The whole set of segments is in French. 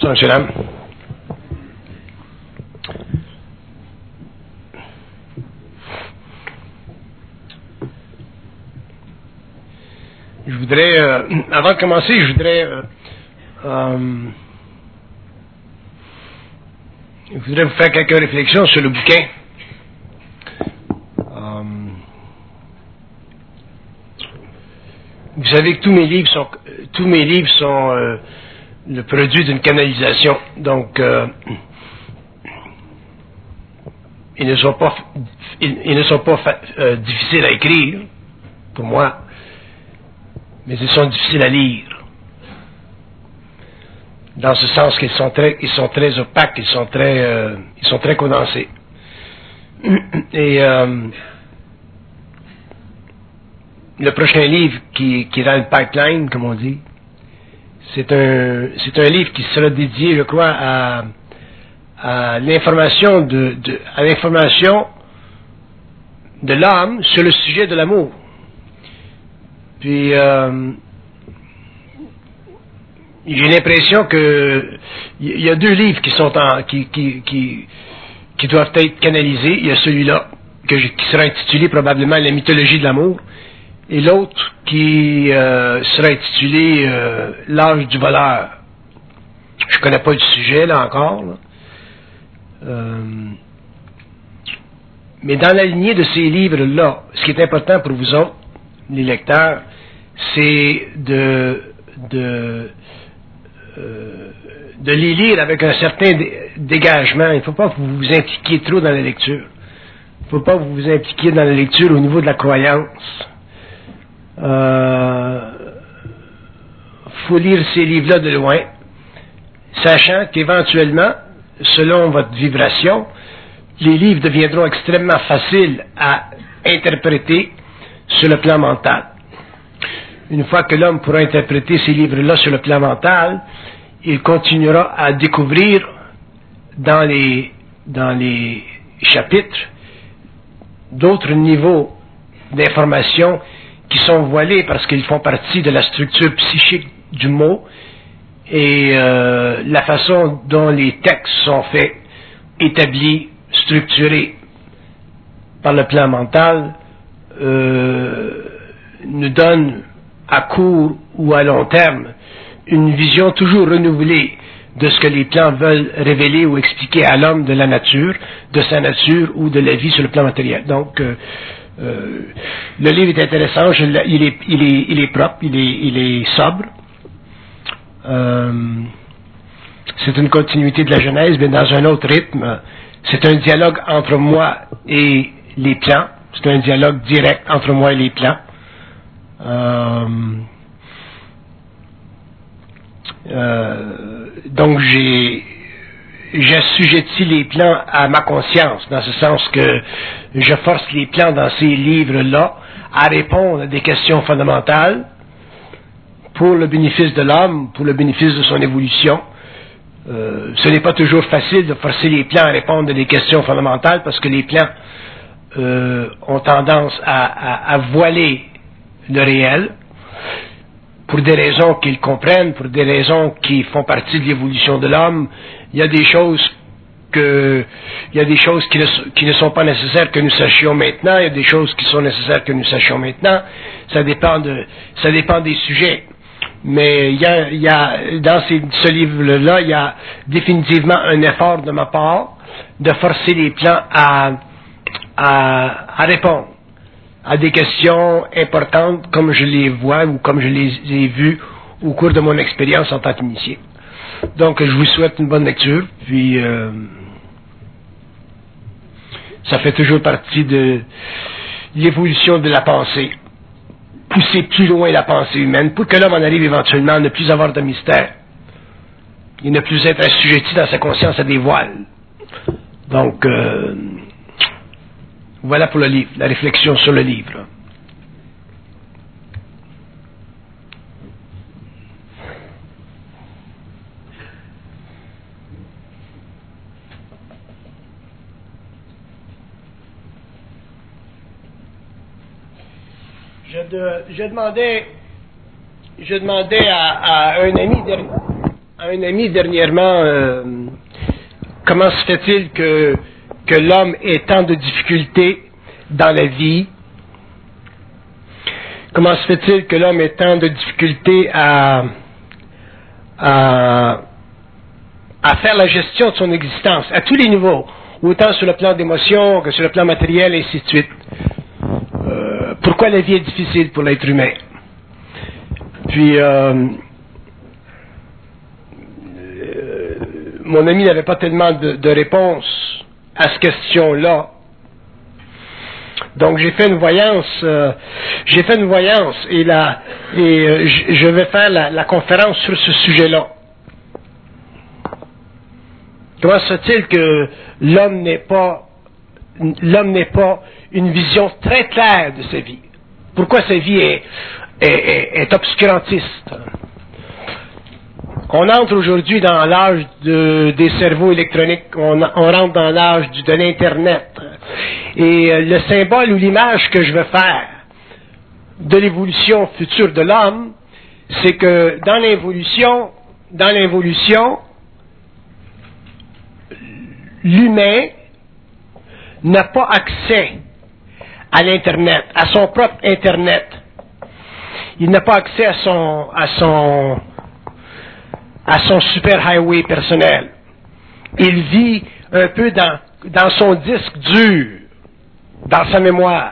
Bonsoir, monsieur, dame. Je voudrais, avant de commencer, je voudrais vous faire quelques réflexions sur le bouquin. Vous savez que tous mes livres sont le produit d'une canalisation. Donc, ils ne sont pas difficiles à écrire pour moi, mais ils sont difficiles à lire. Dans ce sens qu'ils sont très opaques, ils sont très condensés. Et le prochain livre qui est dans le pipeline, comme on dit, c'est un livre qui sera dédié, je crois, à l'information de l'homme sur le sujet de l'amour. Puis j'ai l'impression que il y a deux livres qui doivent être canalisés. Il y a celui-là qui sera intitulé probablement La mythologie de l'amour, et l'autre qui sera intitulé L'âge du voleur. Je connais pas le sujet là encore. Là. Mais dans la lignée de ces livres-là, ce qui est important pour vous autres, les lecteurs, c'est de les lire avec un certain dégagement. Il ne faut pas que vous vous impliquiez trop dans la lecture. Il ne faut pas que vous vous impliquiez dans la lecture au niveau de la croyance. Faut lire ces livres-là de loin, sachant qu'éventuellement, selon votre vibration, les livres deviendront extrêmement faciles à interpréter sur le plan mental. Une fois que l'homme pourra interpréter ces livres-là sur le plan mental, il continuera à découvrir dans les chapitres d'autres niveaux d'information qui sont voilés parce qu'ils font partie de la structure psychique du mot et la façon dont les textes sont faits, établis, structurés par le plan mental nous donne à court ou à long terme une vision toujours renouvelée de ce que les plans veulent révéler ou expliquer à l'homme de la nature, de sa nature ou de la vie sur le plan matériel. Donc, le livre est intéressant, il est propre, il est sobre. C'est une continuité de la Genèse, mais dans un autre rythme. C'est un dialogue entre moi et les plans. C'est un dialogue direct entre moi et les plans. Donc j'assujettis les plans à ma conscience, dans ce sens que je force les plans dans ces livres-là à répondre à des questions fondamentales pour le bénéfice de l'homme, pour le bénéfice de son évolution. Ce n'est pas toujours facile de forcer les plans à répondre à des questions fondamentales parce que les plans ont tendance à voiler le réel pour des raisons qu'ils comprennent, pour des raisons qui font partie de l'évolution de l'homme. Il y a des choses qui ne sont pas nécessaires que nous sachions maintenant, il y a des choses qui sont nécessaires que nous sachions maintenant. Ça dépend des sujets. Mais il y a dans ce livre-là, il y a définitivement un effort de ma part de forcer les plans à répondre à des questions importantes comme je les vois ou comme je les ai vues au cours de mon expérience en tant qu'initié. Donc, je vous souhaite une bonne lecture, puis ça fait toujours partie de l'évolution de la pensée. Pousser plus loin la pensée humaine pour que l'homme en arrive éventuellement à ne plus avoir de mystère et ne plus être assujetti dans sa conscience à des voiles. Donc, voilà pour le livre, la réflexion sur le livre. Je demandais à un ami à un ami dernièrement, comment se fait-il que l'homme ait tant de difficultés dans la vie? Comment se fait-il que l'homme ait tant de difficultés à faire la gestion de son existence, à tous les niveaux, autant sur le plan d'émotion que sur le plan matériel, et ainsi de suite? Pourquoi la vie est difficile pour l'être humain? Puis, mon ami n'avait pas tellement de réponse à cette question-là. Donc j'ai fait une voyance, et je vais faire la conférence sur ce sujet-là. Comment se fait-il que l'homme n'ait pas une vision très claire de sa vie? Pourquoi sa vie est obscurantiste? On entre aujourd'hui dans l'âge des cerveaux électroniques, on rentre dans l'âge de l'Internet. Et le symbole ou l'image que je veux faire de l'évolution future de l'homme, c'est que dans l'évolution, l'humain n'a pas accès à l'Internet, à son propre Internet. Il n'a pas accès à son super highway personnel. Il vit un peu dans son disque dur, dans sa mémoire.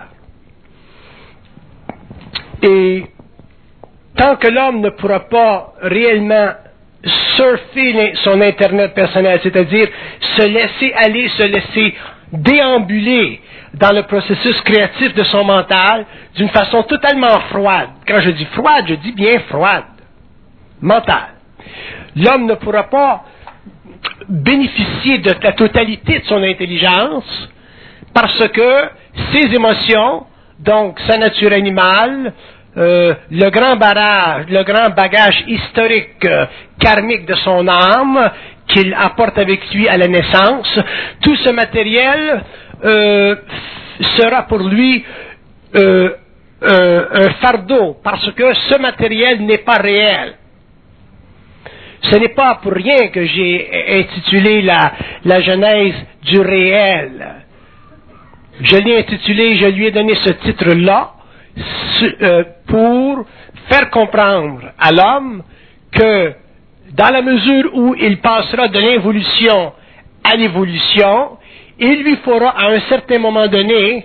Et tant que l'homme ne pourra pas réellement surfer son Internet personnel, c'est-à-dire se laisser aller, se laisser déambuler dans le processus créatif de son mental d'une façon totalement froide. Quand je dis froide, je dis bien froide. Mentale. L'homme ne pourra pas bénéficier de la totalité de son intelligence parce que ses émotions, donc sa nature animale, le grand bagage historique, karmique de son âme qu'il apporte avec lui à la naissance, tout ce matériel sera pour lui un fardeau parce que ce matériel n'est pas réel. Ce n'est pas pour rien que j'ai intitulé la Genèse du réel. Je lui ai donné ce titre-là pour faire comprendre à l'homme que dans la mesure où il passera de l'involution à l'évolution, il lui faudra à un certain moment donné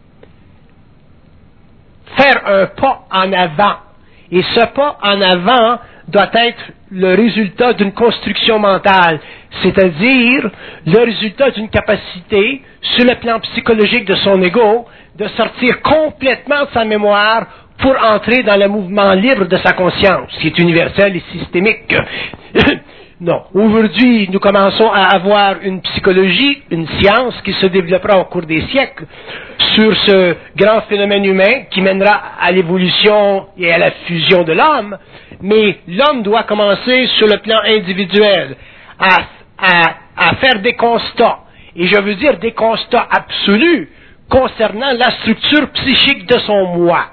faire un pas en avant. Et ce pas en avant doit être le résultat d'une construction mentale, c'est-à-dire le résultat d'une capacité, sur le plan psychologique de son ego, de sortir complètement de sa mémoire pour entrer dans le mouvement libre de sa conscience, qui est universel et systémique. Non. Aujourd'hui, nous commençons à avoir une psychologie, une science qui se développera au cours des siècles sur ce grand phénomène humain qui mènera à l'évolution et à la fusion de l'homme. Mais l'homme doit commencer sur le plan individuel à faire des constats. Et je veux dire des constats absolus concernant la structure psychique de son moi.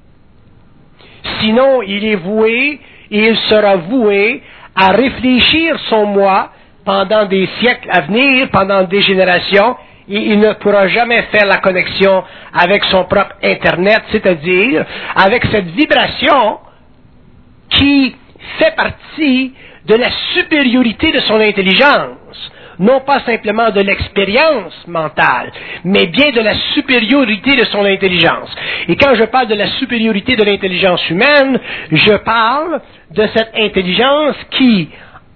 Sinon, il est voué et il sera voué à réfléchir son moi pendant des siècles à venir, pendant des générations, et il ne pourra jamais faire la connexion avec son propre Internet, c'est-à-dire avec cette vibration qui fait partie de la supériorité de son intelligence, non pas simplement de l'expérience mentale, mais bien de la supériorité de son intelligence. Et quand je parle de la supériorité de l'intelligence humaine, je parle de cette intelligence qui,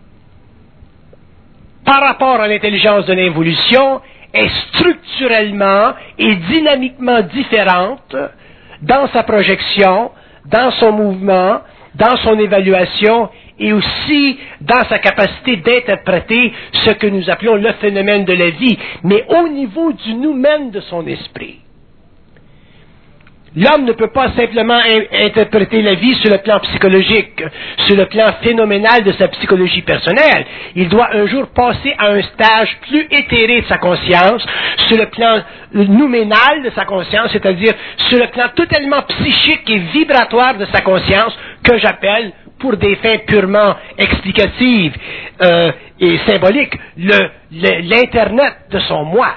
par rapport à l'intelligence de l'évolution, est structurellement et dynamiquement différente dans sa projection, dans son mouvement, dans son évaluation et aussi dans sa capacité d'interpréter ce que nous appelons le phénomène de la vie, mais au niveau du nous-mêmes de son esprit. L'homme ne peut pas simplement interpréter la vie sur le plan psychologique, sur le plan phénoménal de sa psychologie personnelle. Il doit un jour passer à un stage plus éthéré de sa conscience, sur le plan nouménal de sa conscience, c'est-à-dire sur le plan totalement psychique et vibratoire de sa conscience, que j'appelle pour des fins purement explicatives et symboliques, l'Internet de son moi.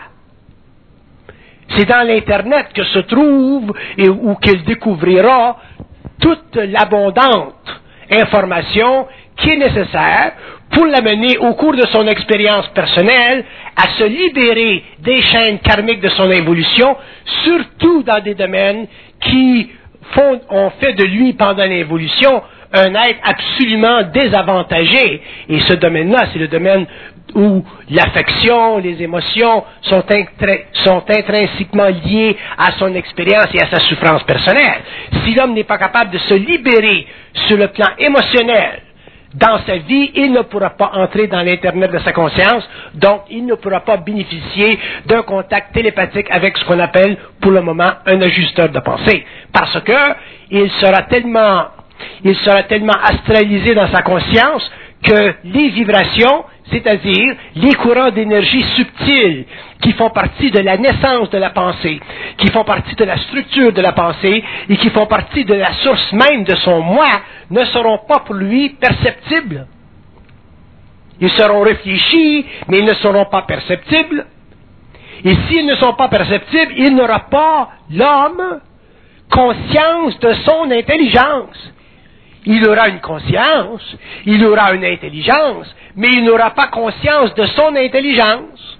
C'est dans l'Internet que se trouve et où qu'il découvrira toute l'abondante information qui est nécessaire pour l'amener au cours de son expérience personnelle à se libérer des chaînes karmiques de son évolution, surtout dans des domaines qui ont fait de lui pendant l'évolution un être absolument désavantagé. Et ce domaine-là, c'est le domaine où l'affection, les émotions sont intrinsèquement liées à son expérience et à sa souffrance personnelle. Si l'homme n'est pas capable de se libérer sur le plan émotionnel dans sa vie, il ne pourra pas entrer dans l'Internet de sa conscience, donc il ne pourra pas bénéficier d'un contact télépathique avec ce qu'on appelle pour le moment un ajusteur de pensée. Parce que il sera tellement astralisé dans sa conscience que les vibrations, c'est-à-dire les courants d'énergie subtils qui font partie de la naissance de la pensée, qui font partie de la structure de la pensée et qui font partie de la source même de son moi, ne seront pas pour lui perceptibles. Ils seront réfléchis, mais ils ne seront pas perceptibles. Et s'ils ne sont pas perceptibles, il n'aura pas, l'homme, conscience de son intelligence. Il aura une conscience, il aura une intelligence, mais il n'aura pas conscience de son intelligence.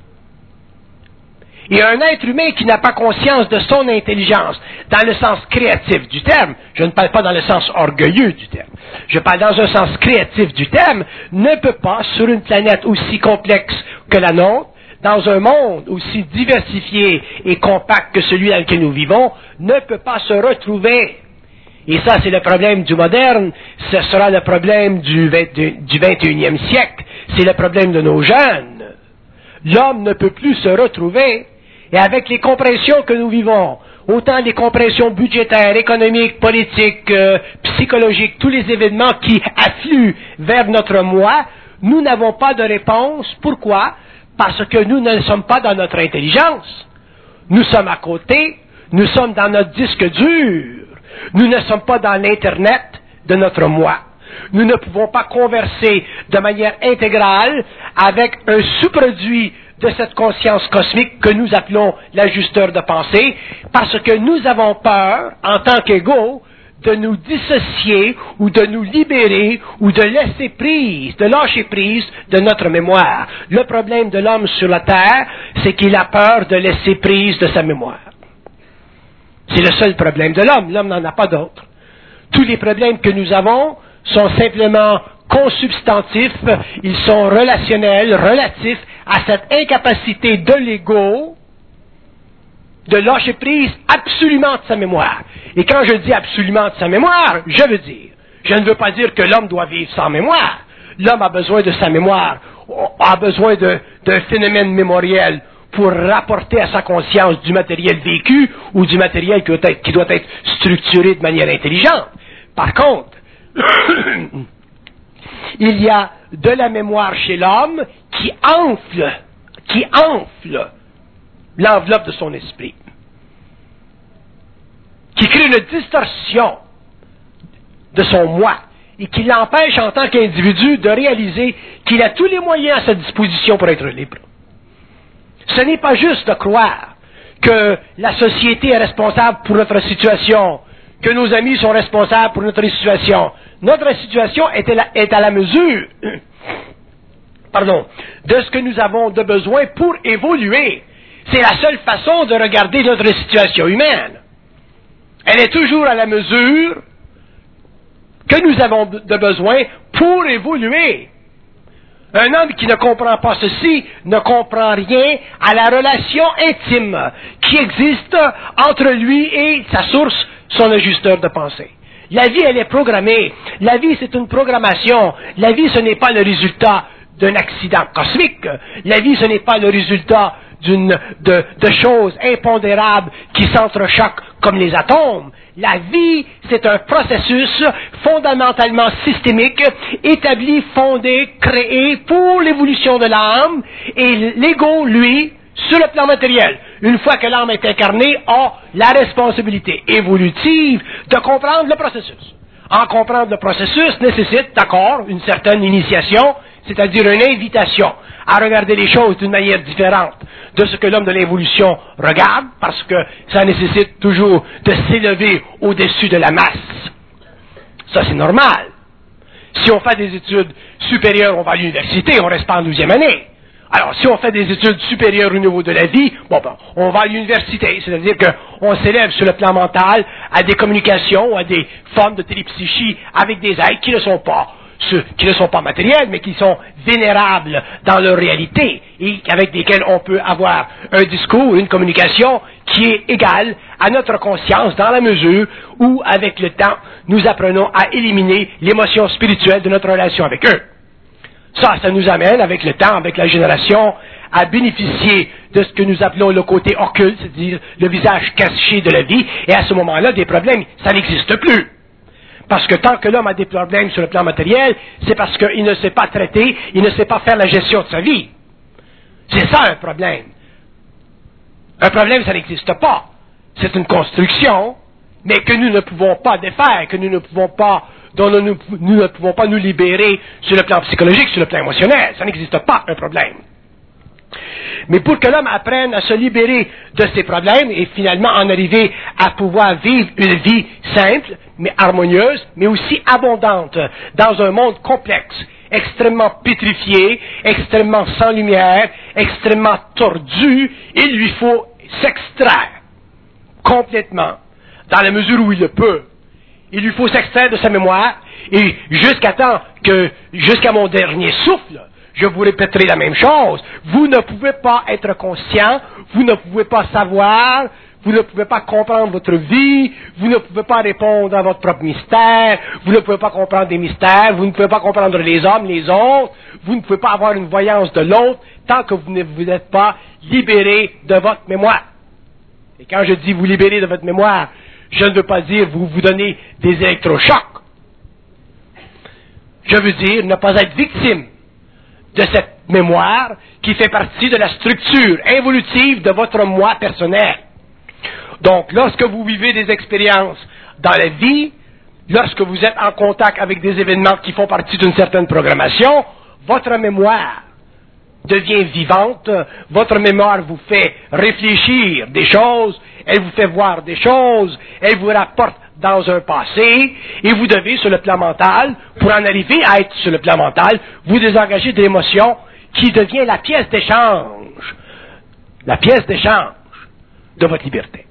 Et un être humain qui n'a pas conscience de son intelligence, dans le sens créatif du terme, je ne parle pas dans le sens orgueilleux du terme, je parle dans un sens créatif du terme, ne peut pas, sur une planète aussi complexe que la nôtre, dans un monde aussi diversifié et compact que celui dans lequel nous vivons, ne peut pas se retrouver. Et ça, c'est le problème du moderne, ce sera le problème du 21e siècle, c'est le problème de nos jeunes. L'homme ne peut plus se retrouver, et avec les compressions que nous vivons, autant les compressions budgétaires, économiques, politiques, psychologiques, tous les événements qui affluent vers notre moi, nous n'avons pas de réponse. Pourquoi? Parce que nous ne sommes pas dans notre intelligence. Nous sommes à côté, nous sommes dans notre disque dur. Nous ne sommes pas dans l'Internet de notre moi. Nous ne pouvons pas converser de manière intégrale avec un sous-produit de cette conscience cosmique que nous appelons l'ajusteur de pensée, parce que nous avons peur, en tant qu'égaux, de nous dissocier ou de nous libérer ou de laisser prise, de lâcher prise de notre mémoire. Le problème de l'homme sur la terre, c'est qu'il a peur de laisser prise de sa mémoire. C'est le seul problème de l'homme. L'homme n'en a pas d'autre. Tous les problèmes que nous avons sont simplement consubstantifs, ils sont relationnels, relatifs à cette incapacité de l'ego de lâcher prise absolument de sa mémoire. Et quand je dis absolument de sa mémoire, je ne veux pas dire que l'homme doit vivre sans mémoire. L'homme a besoin de sa mémoire, a besoin d'un phénomène mémoriel pour rapporter à sa conscience du matériel vécu ou du matériel qui doit être structuré de manière intelligente. Par contre, il y a de la mémoire chez l'homme qui enfle l'enveloppe de son esprit, qui crée une distorsion de son moi et qui l'empêche en tant qu'individu de réaliser qu'il a tous les moyens à sa disposition pour être libre. Ce n'est pas juste de croire que la société est responsable pour notre situation, que nos amis sont responsables pour notre situation. Notre situation est à la mesure de ce que nous avons de besoin pour évoluer. C'est la seule façon de regarder notre situation humaine. Elle est toujours à la mesure que nous avons de besoin pour évoluer. Un homme qui ne comprend pas ceci ne comprend rien à la relation intime qui existe entre lui et sa source, son ajusteur de pensée. La vie, elle est programmée. La vie, c'est une programmation. La vie, ce n'est pas le résultat d'un accident cosmique. La vie, ce n'est pas le résultat de choses impondérables qui s'entrechoquent comme les atomes. La vie, c'est un processus fondamentalement systémique, établi, fondé, créé pour l'évolution de l'âme, et l'ego, lui, sur le plan matériel, une fois que l'âme est incarnée, a la responsabilité évolutive de comprendre le processus. En comprendre le processus nécessite, d'accord, une certaine initiation, c'est-à-dire une invitation à regarder les choses d'une manière différente de ce que l'homme de l'évolution regarde, parce que ça nécessite toujours de s'élever au-dessus de la masse. Ça, c'est normal. Si on fait des études supérieures, on va à l'université, on reste pas en 12e année. Alors, si on fait des études supérieures au niveau de la vie, on va à l'université, c'est-à-dire qu'on s'élève sur le plan mental à des communications, à des formes de télépsychie avec des êtres qui ne sont pas matériels, mais qui sont vénérables dans leur réalité, et avec lesquels on peut avoir un discours, une communication qui est égale à notre conscience dans la mesure où, avec le temps, nous apprenons à éliminer l'émotion spirituelle de notre relation avec eux. Ça nous amène, avec le temps, avec la génération, à bénéficier de ce que nous appelons le côté occulte, c'est-à-dire le visage caché de la vie, et à ce moment-là, des problèmes, ça n'existe plus. Parce que tant que l'homme a des problèmes sur le plan matériel, c'est parce qu'il ne sait pas traiter, il ne sait pas faire la gestion de sa vie. C'est ça un problème. Un problème, ça n'existe pas. C'est une construction, mais que nous ne pouvons pas défaire, dont nous ne pouvons pas nous libérer sur le plan psychologique, sur le plan émotionnel. Ça n'existe pas, un problème. Mais pour que l'homme apprenne à se libérer de ses problèmes et finalement en arriver à pouvoir vivre une vie simple, mais harmonieuse, mais aussi abondante, dans un monde complexe, extrêmement pétrifié, extrêmement sans lumière, extrêmement tordu, il lui faut s'extraire complètement, dans la mesure où il le peut. Il lui faut s'extraire de sa mémoire, et jusqu'à mon dernier souffle, je vous répéterai la même chose. Vous ne pouvez pas être conscient, vous ne pouvez pas savoir, vous ne pouvez pas comprendre votre vie, vous ne pouvez pas répondre à votre propre mystère, vous ne pouvez pas comprendre des mystères, vous ne pouvez pas comprendre les hommes, les autres, vous ne pouvez pas avoir une voyance de l'autre tant que vous n'êtes pas libéré de votre mémoire. Et quand je dis vous libérer de votre mémoire, je ne veux pas dire vous vous donnez des électrochocs. Je veux dire ne pas être victime de cette mémoire qui fait partie de la structure évolutive de votre moi personnel. Donc, lorsque vous vivez des expériences dans la vie, lorsque vous êtes en contact avec des événements qui font partie d'une certaine programmation, votre mémoire devient vivante, votre mémoire vous fait réfléchir des choses, elle vous fait voir des choses, elle vous rapporte dans un passé, et vous devez, sur le plan mental, pour en arriver à être sur le plan mental, vous désengager de l'émotion qui devient la pièce d'échange de votre liberté.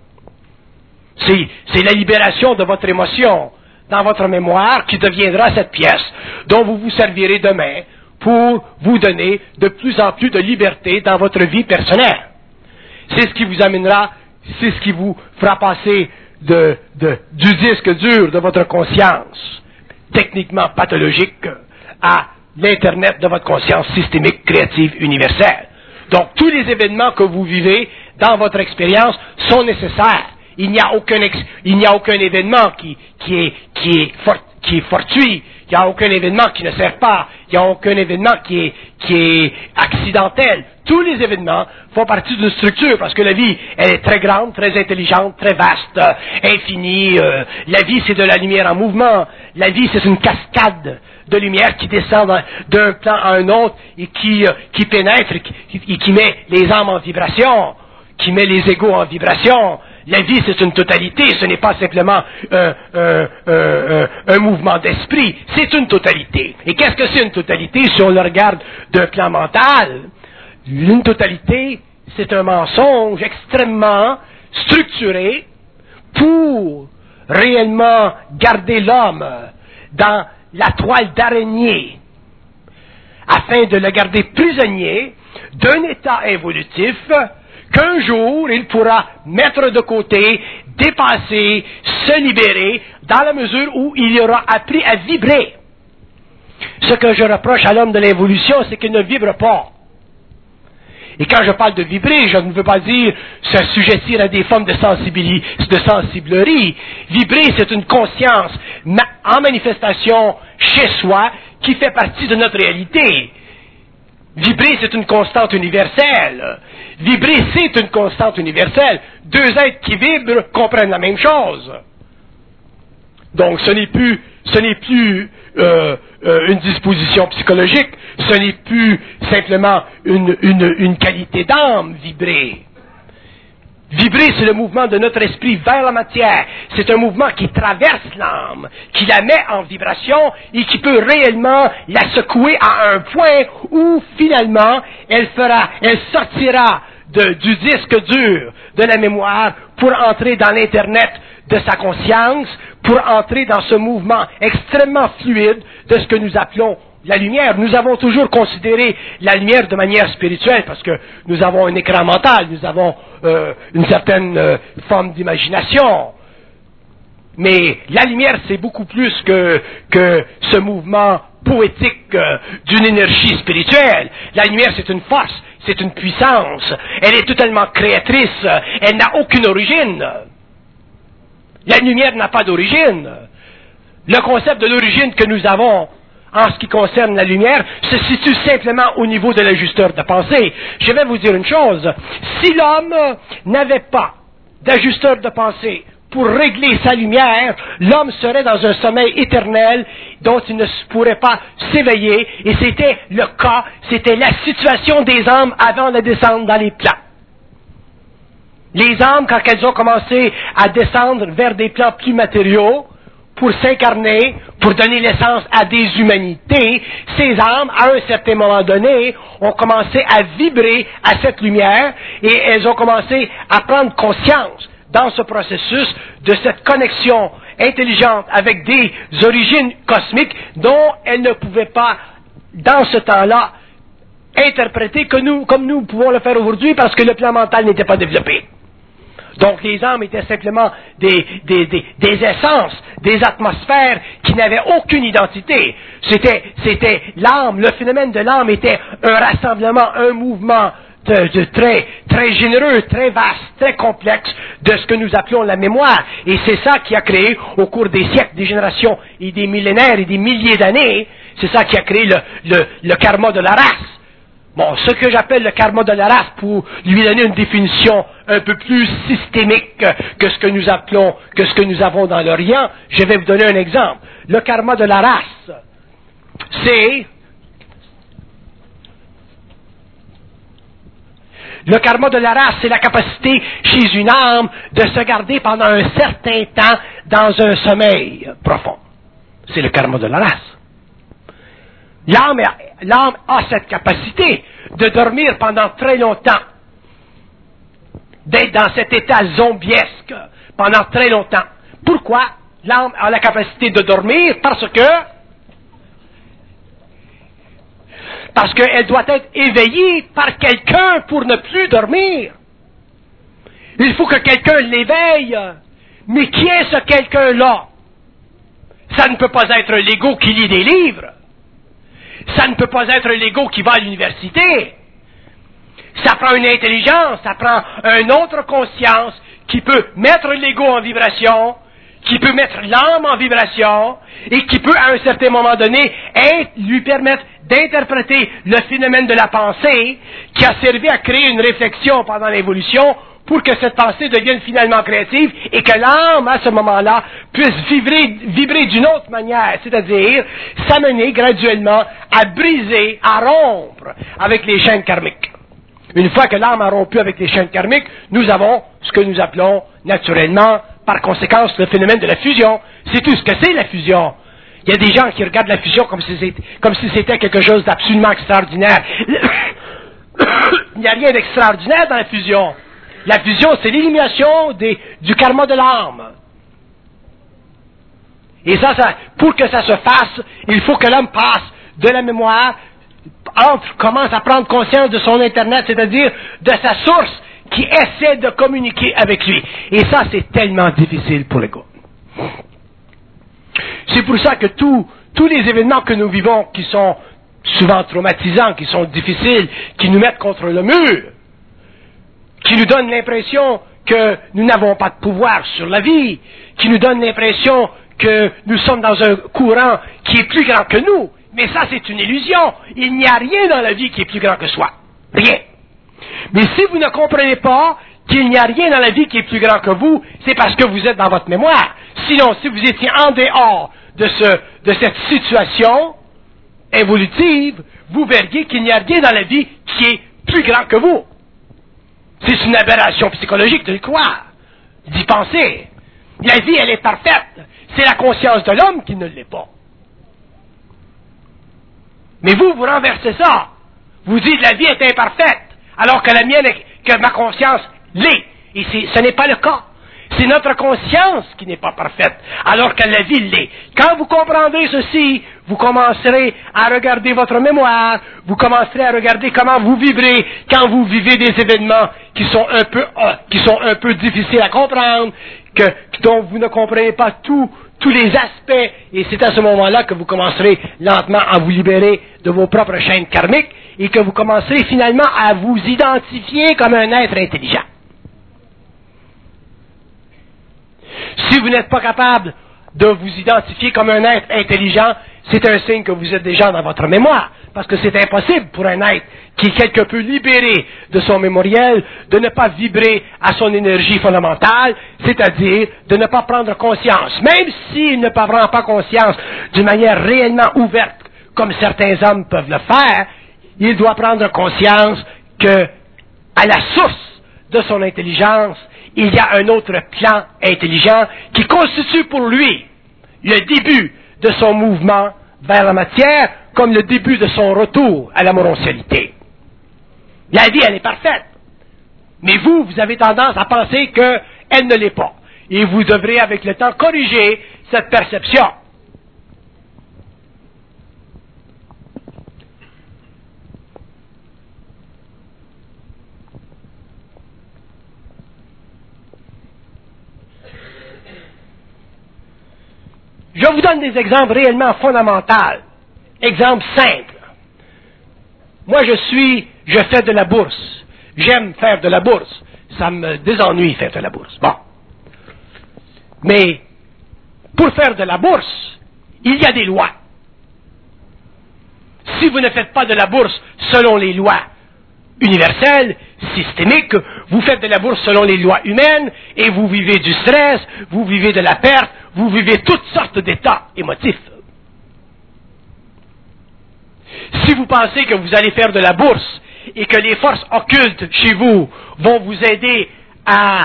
C'est la libération de votre émotion dans votre mémoire qui deviendra cette pièce dont vous vous servirez demain pour vous donner de plus en plus de liberté dans votre vie personnelle. C'est ce qui vous amènera, c'est ce qui vous fera passer du disque dur de votre conscience, techniquement pathologique, à l'Internet de votre conscience systémique, créative, universelle. Donc, tous les événements que vous vivez dans votre expérience sont nécessaires. Il n'y a aucun événement qui est fortuit. Il n'y a aucun événement qui ne sert pas. Il n'y a aucun événement qui est accidentel. Tous les événements font partie d'une structure parce que la vie, elle est très grande, très intelligente, très vaste, infinie. La vie, c'est de la lumière en mouvement. La vie, c'est une cascade de lumière qui descend d'un plan à un autre et qui pénètre et qui met les âmes en vibration, qui met les égos en vibration. La vie, c'est une totalité, ce n'est pas simplement un mouvement d'esprit, c'est une totalité. Et qu'est-ce que c'est une totalité si on le regarde d'un plan mental? Une totalité, c'est un mensonge extrêmement structuré pour réellement garder l'homme dans la toile d'araignée, afin de le garder prisonnier d'un état évolutif qu'un jour, il pourra mettre de côté, dépasser, se libérer, dans la mesure où il aura appris à vibrer. Ce que je reproche à l'homme de l'évolution, c'est qu'il ne vibre pas. Et quand je parle de vibrer, je ne veux pas dire s'assujettir à des formes de sensiblerie. Vibrer, c'est une conscience en manifestation chez soi qui fait partie de notre réalité. Vibrer, c'est une constante universelle. Vibrer, c'est une constante universelle. Deux êtres qui vibrent comprennent la même chose. Donc, ce n'est plus une disposition psychologique, ce n'est plus simplement une qualité d'âme, vibrer. Vibrer, c'est le mouvement de notre esprit vers la matière. C'est un mouvement qui traverse l'âme, qui la met en vibration et qui peut réellement la secouer à un point où, finalement, elle sortira du disque dur de la mémoire pour entrer dans l'Internet de sa conscience, pour entrer dans ce mouvement extrêmement fluide de ce que nous appelons la lumière. Nous avons toujours considéré la lumière de manière spirituelle parce que nous avons un écran mental, nous avons une certaine forme d'imagination. Mais la lumière, c'est beaucoup plus que ce mouvement poétique d'une énergie spirituelle. La lumière, c'est une force, c'est une puissance. Elle est totalement créatrice. Elle n'a aucune origine. La lumière n'a pas d'origine. Le concept de l'origine que nous avons en ce qui concerne la lumière se situe simplement au niveau de l'ajusteur de pensée. Je vais vous dire une chose. Si l'homme n'avait pas d'ajusteur de pensée pour régler sa lumière, l'homme serait dans un sommeil éternel dont il ne pourrait pas s'éveiller. Et c'était le cas, c'était la situation des âmes avant de descendre dans les plans. Les âmes, quand elles ont commencé à descendre vers des plans plus matériaux, pour s'incarner, pour donner naissance à des humanités, ces âmes, à un certain moment donné, ont commencé à vibrer à cette lumière et elles ont commencé à prendre conscience dans ce processus de cette connexion intelligente avec des origines cosmiques dont elles ne pouvaient pas, dans ce temps-là, interpréter comme nous pouvons le faire aujourd'hui parce que le plan mental n'était pas développé. Donc les âmes étaient simplement des essences, des atmosphères qui n'avaient aucune identité. C'était l'âme, le phénomène de l'âme était un rassemblement, un mouvement très, très généreux, très vaste, très complexe de ce que nous appelons la mémoire. Et c'est ça qui a créé, au cours des siècles, des générations et des millénaires et des milliers d'années, c'est ça qui a créé le karma de la race. Bon, ce que j'appelle le karma de la race, pour lui donner une définition un peu plus systémique que ce que nous appelons, que ce que nous avons dans l'Orient, je vais vous donner un exemple. Le karma de la race, c'est la capacité chez une âme de se garder pendant un certain temps dans un sommeil profond. C'est le karma de la race. L'âme a cette capacité de dormir pendant très longtemps, d'être dans cet état zombiesque pendant très longtemps. Pourquoi l'âme a la capacité de dormir? Parce qu'elle doit être éveillée par quelqu'un pour ne plus dormir. Il faut que quelqu'un l'éveille. Mais qui est ce quelqu'un-là? Ça ne peut pas être l'ego qui lit des livres. Ça ne peut pas être l'ego qui va à l'université. Ça prend une intelligence, ça prend une autre conscience qui peut mettre l'ego en vibration, qui peut mettre l'âme en vibration et qui peut, à un certain moment donné, lui permettre d'interpréter le phénomène de la pensée qui a servi à créer une réflexion pendant l'évolution pour que cette pensée devienne finalement créative et que l'âme, à ce moment-là, puisse vibrer d'une autre manière, c'est-à-dire s'amener graduellement à briser, à rompre avec les chaînes karmiques. Une fois que l'âme a rompu avec les chaînes karmiques, nous avons ce que nous appelons naturellement, par conséquence, le phénomène de la fusion. C'est tout ce que c'est la fusion. Il y a des gens qui regardent la fusion comme si c'était quelque chose d'absolument extraordinaire. Il n'y a rien d'extraordinaire dans la fusion. La fusion, c'est l'élimination du karma de l'âme. Et ça, pour que ça se fasse, il faut que l'homme passe de la mémoire, commence à prendre conscience de son Internet, c'est-à-dire de sa source qui essaie de communiquer avec lui. Et ça, c'est tellement difficile pour l'ego. C'est pour ça que tous les événements que nous vivons, qui sont souvent traumatisants, qui sont difficiles, qui nous mettent contre le mur, qui nous donnent l'impression que nous n'avons pas de pouvoir sur la vie, qui nous donnent l'impression que nous sommes dans un courant qui est plus grand que nous. Mais ça, c'est une illusion. Il n'y a rien dans la vie qui est plus grand que soi. Rien. Mais si vous ne comprenez pas qu'il n'y a rien dans la vie qui est plus grand que vous, c'est parce que vous êtes dans votre mémoire. Sinon, si vous étiez en dehors de cette situation évolutive, vous verriez qu'il n'y a rien dans la vie qui est plus grand que vous. C'est une aberration psychologique de le croire, d'y penser. La vie, elle est parfaite. C'est la conscience de l'homme qui ne l'est pas. Mais vous renversez ça. Vous dites la vie est imparfaite, alors que la mienne, que ma conscience l'est. Et ce n'est pas le cas. C'est notre conscience qui n'est pas parfaite, alors que la vie l'est. Quand vous comprendrez ceci, vous commencerez à regarder votre mémoire, vous commencerez à regarder comment vous vibrez quand vous vivez des événements qui sont un peu difficiles à comprendre, dont vous ne comprenez pas tous les aspects, et c'est à ce moment-là que vous commencerez lentement à vous libérer de vos propres chaînes karmiques, et que vous commencerez finalement à vous identifier comme un être intelligent. Si vous n'êtes pas capable de vous identifier comme un être intelligent, c'est un signe que vous êtes déjà dans votre mémoire, parce que c'est impossible pour un être qui est quelque peu libéré de son mémoriel de ne pas vibrer à son énergie fondamentale, c'est-à-dire de ne pas prendre conscience. Même s'il ne prend pas conscience d'une manière réellement ouverte, comme certains hommes peuvent le faire, il doit prendre conscience que, à la source de son intelligence, il y a un autre plan intelligent qui constitue pour lui le début de son mouvement vers la matière, comme le début de son retour à la morosité. La vie, elle est parfaite. Mais vous avez tendance à penser qu'elle ne l'est pas. Et vous devrez, avec le temps, corriger cette perception. Je vous donne des exemples réellement fondamentaux. Exemple simple. Moi, je fais de la bourse. J'aime faire de la bourse. Ça me désennuie faire de la bourse. Bon. Mais, pour faire de la bourse, il y a des lois. Si vous ne faites pas de la bourse selon les lois universelles, systémiques, vous faites de la bourse selon les lois humaines, et vous vivez du stress, vous vivez de la perte, vous vivez toutes sortes d'états émotifs. Si vous pensez que vous allez faire de la bourse et que les forces occultes chez vous vont vous aider à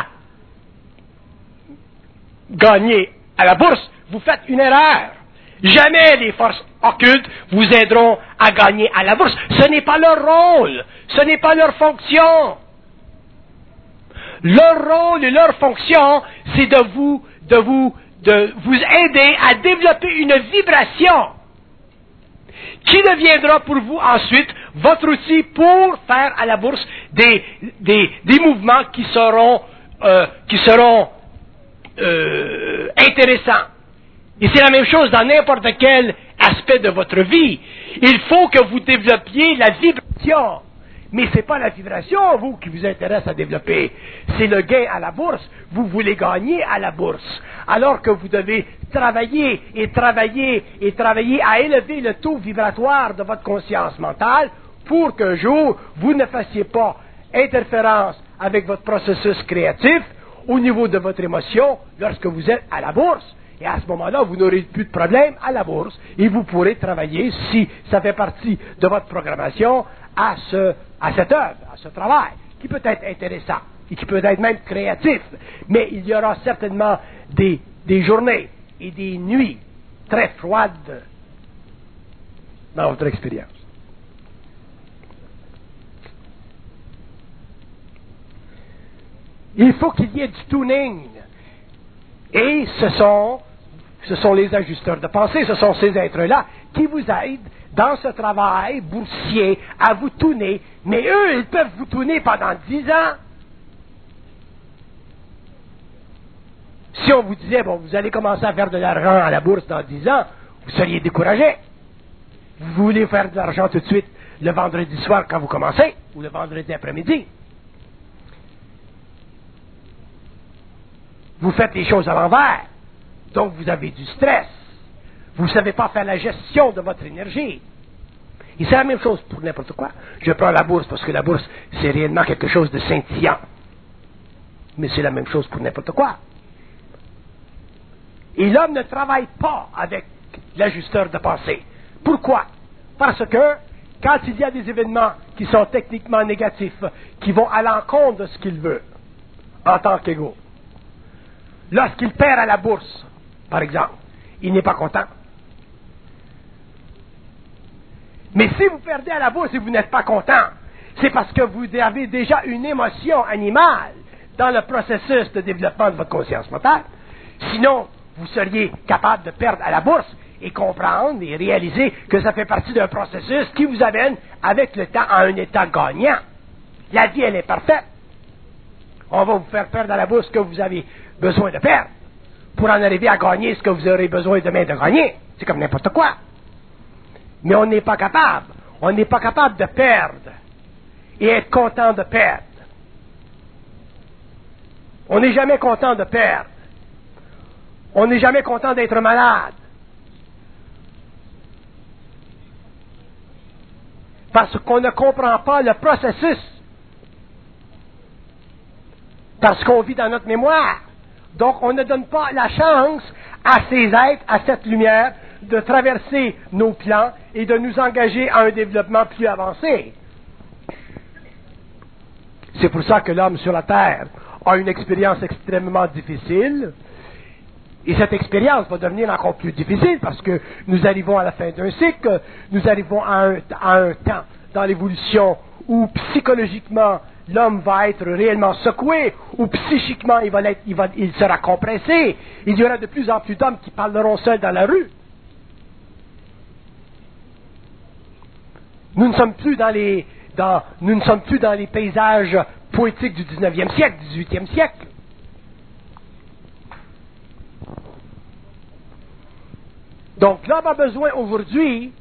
gagner à la bourse, vous faites une erreur. Jamais les forces occultes vous aideront à gagner à la bourse. Ce n'est pas leur rôle, ce n'est pas leur fonction. Leur rôle et leur fonction, c'est de vous aider à développer une vibration qui deviendra pour vous ensuite votre outil pour faire à la bourse des mouvements qui seront intéressants. Et c'est la même chose dans n'importe quel aspect de votre vie. Il faut que vous développiez la vibration. Mais ce n'est pas la vibration, vous, qui vous intéresse à développer. C'est le gain à la bourse. Vous voulez gagner à la bourse. Alors que vous devez travailler et travailler et travailler à élever le taux vibratoire de votre conscience mentale pour qu'un jour, vous ne fassiez pas interférence avec votre processus créatif au niveau de votre émotion lorsque vous êtes à la bourse. Et à ce moment-là, vous n'aurez plus de problème à la bourse et vous pourrez travailler, si ça fait partie de votre programmation, à cette œuvre, à ce travail, qui peut être intéressant et qui peut être même créatif. Mais il y aura certainement des journées et des nuits très froides dans votre expérience. Il faut qu'il y ait du tuning. Et ce sont les ajusteurs de pensée, ce sont ces êtres-là qui vous aident dans ce travail boursier à vous tuner. Mais eux, ils peuvent vous tuner pendant 10 ans. Si on vous disait, bon, vous allez commencer à faire de l'argent à la bourse dans 10 ans, vous seriez découragé. Vous voulez faire de l'argent tout de suite le vendredi soir quand vous commencez, ou le vendredi après-midi. Vous faites les choses à l'envers. Donc, vous avez du stress. Vous ne savez pas faire la gestion de votre énergie. Et c'est la même chose pour n'importe quoi. Je prends la bourse parce que la bourse, c'est réellement quelque chose de scintillant. Mais c'est la même chose pour n'importe quoi. Et l'homme ne travaille pas avec l'ajusteur de pensée. Pourquoi? Parce que quand il y a des événements qui sont techniquement négatifs, qui vont à l'encontre de ce qu'il veut, en tant qu'égaux, lorsqu'il perd à la bourse, par exemple, il n'est pas content. Mais si vous perdez à la bourse et vous n'êtes pas content, c'est parce que vous avez déjà une émotion animale dans le processus de développement de votre conscience mentale. Sinon, vous seriez capable de perdre à la bourse et comprendre et réaliser que ça fait partie d'un processus qui vous amène avec le temps à un état gagnant. La vie, elle est parfaite. On va vous faire perdre à la bourse ce que vous avez besoin de perdre pour en arriver à gagner ce que vous aurez besoin demain de gagner. C'est comme n'importe quoi. Mais on n'est pas capable. On n'est pas capable de perdre et être content de perdre. On n'est jamais content de perdre. On n'est jamais content d'être malade. Parce qu'on ne comprend pas le processus. Parce qu'on vit dans notre mémoire. Donc, on ne donne pas la chance à ces êtres, à cette lumière, de traverser nos plans et de nous engager à un développement plus avancé. C'est pour ça que l'homme sur la Terre a une expérience extrêmement difficile. Et cette expérience va devenir encore plus difficile parce que nous arrivons à la fin d'un cycle, nous arrivons à un temps dans l'évolution où psychologiquement l'homme va être réellement secoué, où psychiquement il sera compressé. Il y aura de plus en plus d'hommes qui parleront seuls dans la rue. Nous ne sommes plus dans les paysages poétiques du 19e siècle, 18e siècle. Donc l'homme a besoin aujourd'hui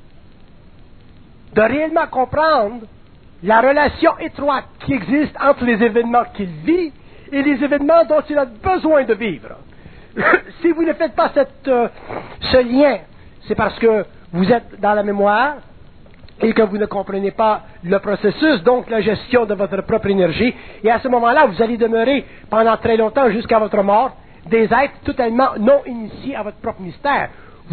de réellement comprendre la relation étroite qui existe entre les événements qu'il vit et les événements dont il a besoin de vivre. Si vous ne faites pas ce lien, c'est parce que vous êtes dans la mémoire et que vous ne comprenez pas le processus, donc la gestion de votre propre énergie. Et à ce moment-là, vous allez demeurer pendant très longtemps, jusqu'à votre mort, des êtres totalement non initiés à votre propre mystère.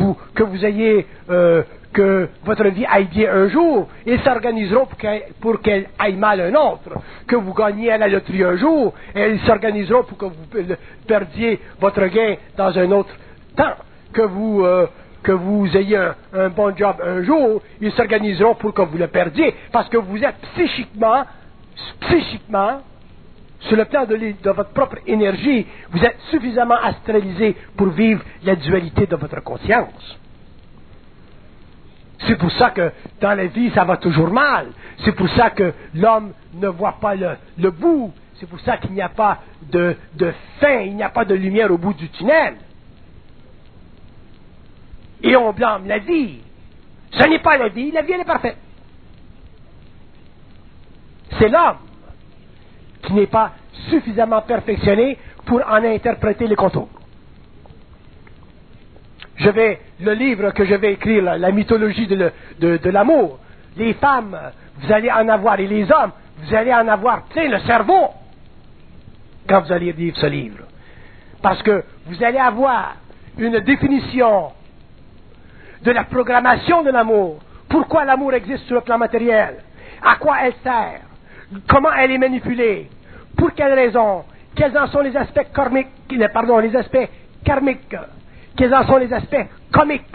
Que votre vie aille bien un jour, ils s'organiseront pour qu'elle aille mal un autre. Que vous gagniez à la loterie un jour, et ils s'organiseront pour que vous perdiez votre gain dans un autre temps. Que vous ayez un bon job un jour, ils s'organiseront pour que vous le perdiez, parce que vous êtes psychiquement, sur le plan de votre propre énergie, vous êtes suffisamment astralisé pour vivre la dualité de votre conscience. C'est pour ça que dans la vie, ça va toujours mal. C'est pour ça que l'homme ne voit pas le bout. C'est pour ça qu'il n'y a pas de fin, il n'y a pas de lumière au bout du tunnel. Et on blâme la vie. Ce n'est pas la vie elle est parfaite. C'est l'homme qui n'est pas suffisamment perfectionné pour en interpréter les contours. Le livre que je vais écrire, la mythologie de l'amour, les femmes, vous allez en avoir, et les hommes, vous allez en avoir plein le cerveau quand vous allez lire ce livre. Parce que vous allez avoir une définition de la programmation de l'amour. Pourquoi l'amour existe sur le plan matériel? À quoi elle sert? Comment elle est manipulée? Pour quelles raisons? Quels en sont les aspects karmiques? Quels en sont les aspects comiques?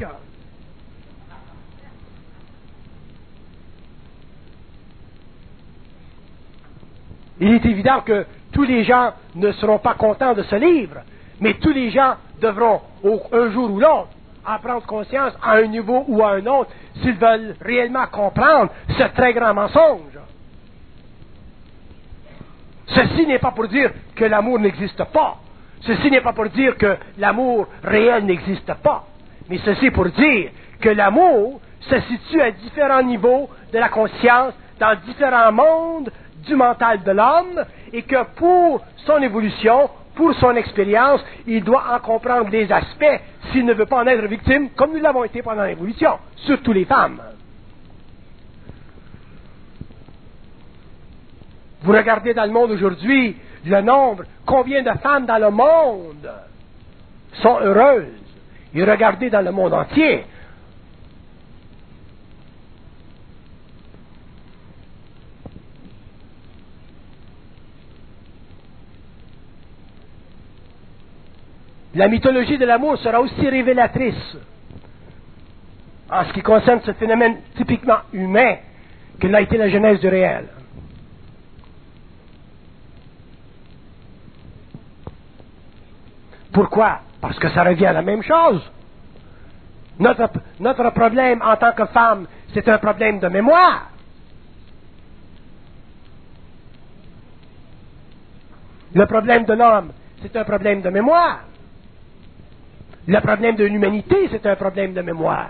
Il est évident que tous les gens ne seront pas contents de ce livre, mais tous les gens devront, un jour ou l'autre, en prendre conscience à un niveau ou à un autre, s'ils veulent réellement comprendre ce très grand mensonge. Ceci n'est pas pour dire que l'amour n'existe pas. Ceci n'est pas pour dire que l'amour réel n'existe pas. Mais ceci pour dire que l'amour se situe à différents niveaux de la conscience, dans différents mondes du mental de l'homme, et que pour son évolution, pour son expérience, il doit en comprendre les aspects s'il ne veut pas en être victime, comme nous l'avons été pendant l'évolution, surtout les femmes. Vous regardez dans le monde aujourd'hui, le nombre, combien de femmes dans le monde sont heureuses. Et regardez dans le monde entier. La mythologie de l'amour sera aussi révélatrice en ce qui concerne ce phénomène typiquement humain que l'a été la genèse du réel. Pourquoi? Parce que ça revient à la même chose. Notre problème en tant que femme, c'est un problème de mémoire. Le problème de l'homme, c'est un problème de mémoire. Le problème de l'humanité, c'est un problème de mémoire.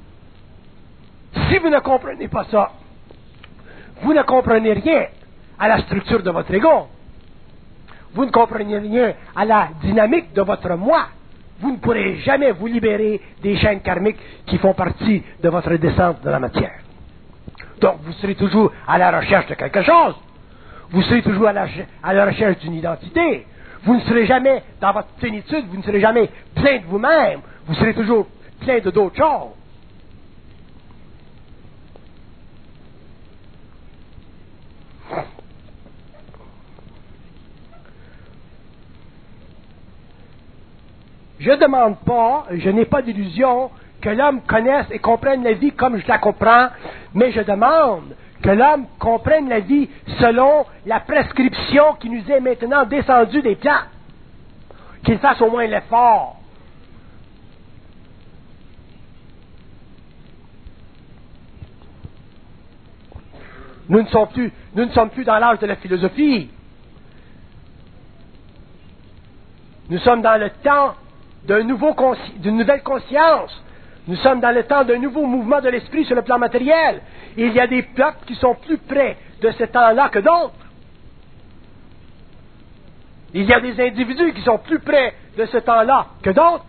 Si vous ne comprenez pas ça, vous ne comprenez rien à la structure de votre ego. Vous ne comprenez rien à la dynamique de votre moi. Vous ne pourrez jamais vous libérer des chaînes karmiques qui font partie de votre descente de la matière. Donc, vous serez toujours à la recherche de quelque chose. Vous serez toujours à la recherche d'une identité. Vous ne serez jamais dans votre plénitude, vous ne serez jamais plein de vous-même. Vous serez toujours plein de d'autres choses. Je ne demande pas, je n'ai pas d'illusion que l'homme connaisse et comprenne la vie comme je la comprends, mais je demande que l'homme comprenne la vie selon la prescription qui nous est maintenant descendue des plans. Qu'il fasse au moins l'effort. Nous ne sommes plus dans l'âge de la philosophie. Nous sommes dans le temps d'une nouvelle conscience. Nous sommes dans le temps d'un nouveau mouvement de l'esprit sur le plan matériel. Et il y a des peuples qui sont plus près de ce temps-là que d'autres. Il y a des individus qui sont plus près de ce temps-là que d'autres.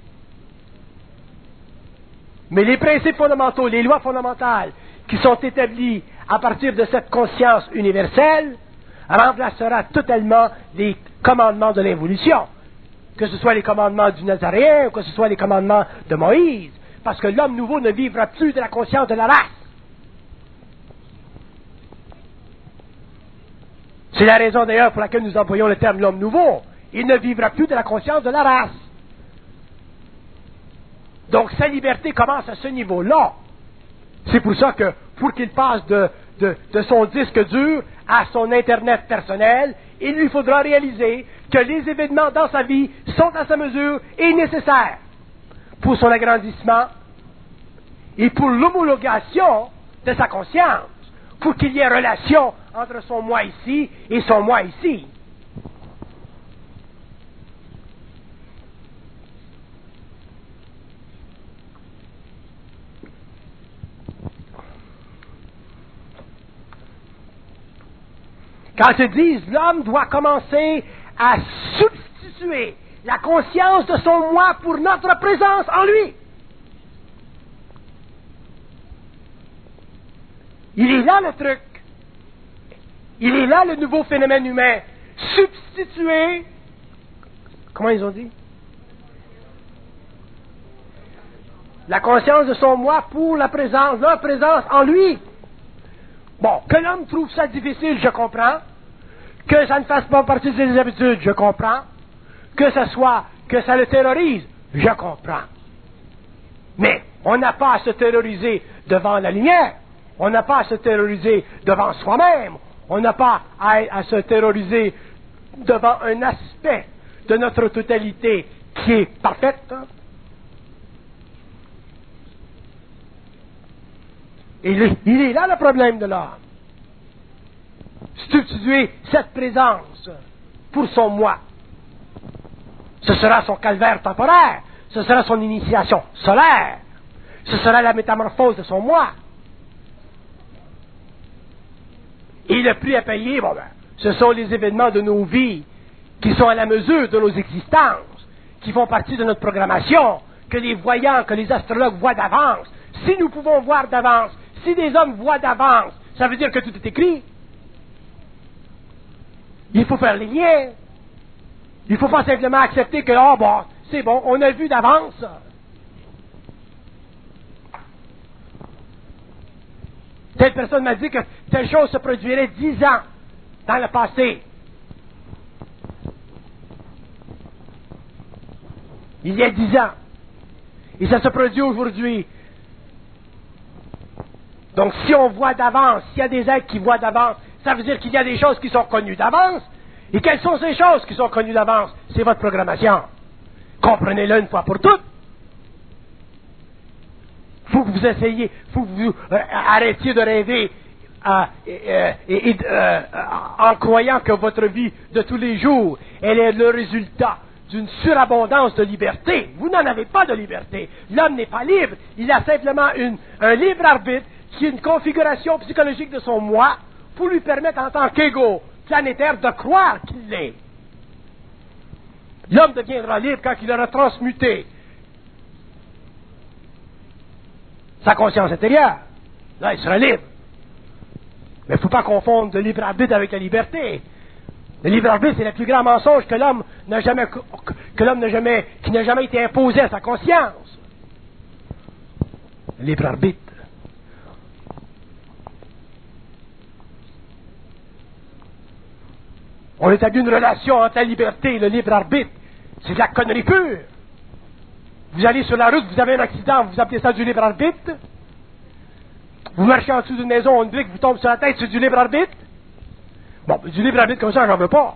Mais les principes fondamentaux, les lois fondamentales qui sont établies à partir de cette conscience universelle remplacera totalement les commandements de l'évolution. Que ce soit les commandements du Nazaréen ou que ce soit les commandements de Moïse. Parce que l'homme nouveau ne vivra plus de la conscience de la race. C'est la raison d'ailleurs pour laquelle nous employons le terme l'homme nouveau. Il ne vivra plus de la conscience de la race. Donc sa liberté commence à ce niveau-là. C'est pour ça que pour qu'il passe de son disque dur à son Internet personnel, il lui faudra réaliser que les événements dans sa vie sont à sa mesure et nécessaires pour son agrandissement et pour l'homologation de sa conscience, pour qu'il y ait relation entre son moi ici et son moi ici. Quand ils disent l'homme doit commencer à substituer la conscience de son moi pour notre présence en lui. Il est là le truc. Il est là le nouveau phénomène humain. Substituer, comment ils ont dit? La conscience de son moi pour la présence, leur présence en lui. Bon, que l'homme trouve ça difficile, je comprends. Que ça ne fasse pas partie de ses habitudes, je comprends. Que ça le terrorise, je comprends. Mais on n'a pas à se terroriser devant la lumière. On n'a pas à se terroriser devant soi-même. On n'a pas à se terroriser devant un aspect de notre totalité qui est parfaite. Hein? Il est là le problème de l'homme. Substituer cette présence pour son moi. Ce sera son calvaire temporaire. Ce sera son initiation solaire. Ce sera la métamorphose de son moi. Et le prix à payer, ce sont les événements de nos vies qui sont à la mesure de nos existences, qui font partie de notre programmation, que les voyants, que les astrologues voient d'avance. Si nous pouvons voir d'avance, si des hommes voient d'avance, ça veut dire que tout est écrit. Il faut faire les liens. Il ne faut pas simplement accepter que, c'est bon, on a vu d'avance. Telle personne m'a dit que telle chose se produirait 10 ans dans le passé. Il y a 10 ans. Et ça se produit aujourd'hui. Donc, si on voit d'avance, s'il y a des êtres qui voient d'avance, ça veut dire qu'il y a des choses qui sont connues d'avance. Et quelles sont ces choses qui sont connues d'avance? C'est votre programmation. Comprenez-le une fois pour toutes. Il faut que vous essayiez, il faut que vous arrêtiez de rêver en croyant que votre vie de tous les jours, elle est le résultat d'une surabondance de liberté. Vous n'en avez pas de liberté. L'homme n'est pas libre. Il a simplement un libre arbitre qui est une configuration psychologique de son moi pour lui permettre en tant qu'égo planétaire de croire qu'il l'est. L'homme deviendra libre quand il aura transmuté sa conscience intérieure. Là, il sera libre. Mais il ne faut pas confondre le libre arbitre avec la liberté. Le libre arbitre, c'est le plus grand mensonge que l'homme n'a jamais, qui n'a jamais été imposé à sa conscience. Le libre arbitre. On établit une relation entre la liberté et le libre arbitre. C'est de la connerie pure. Vous allez sur la route, vous avez un accident, vous appelez ça du libre arbitre. Vous marchez en dessous d'une maison, une brique vous tombe sur la tête, c'est du libre arbitre. Bon, du libre arbitre comme ça, j'en veux pas.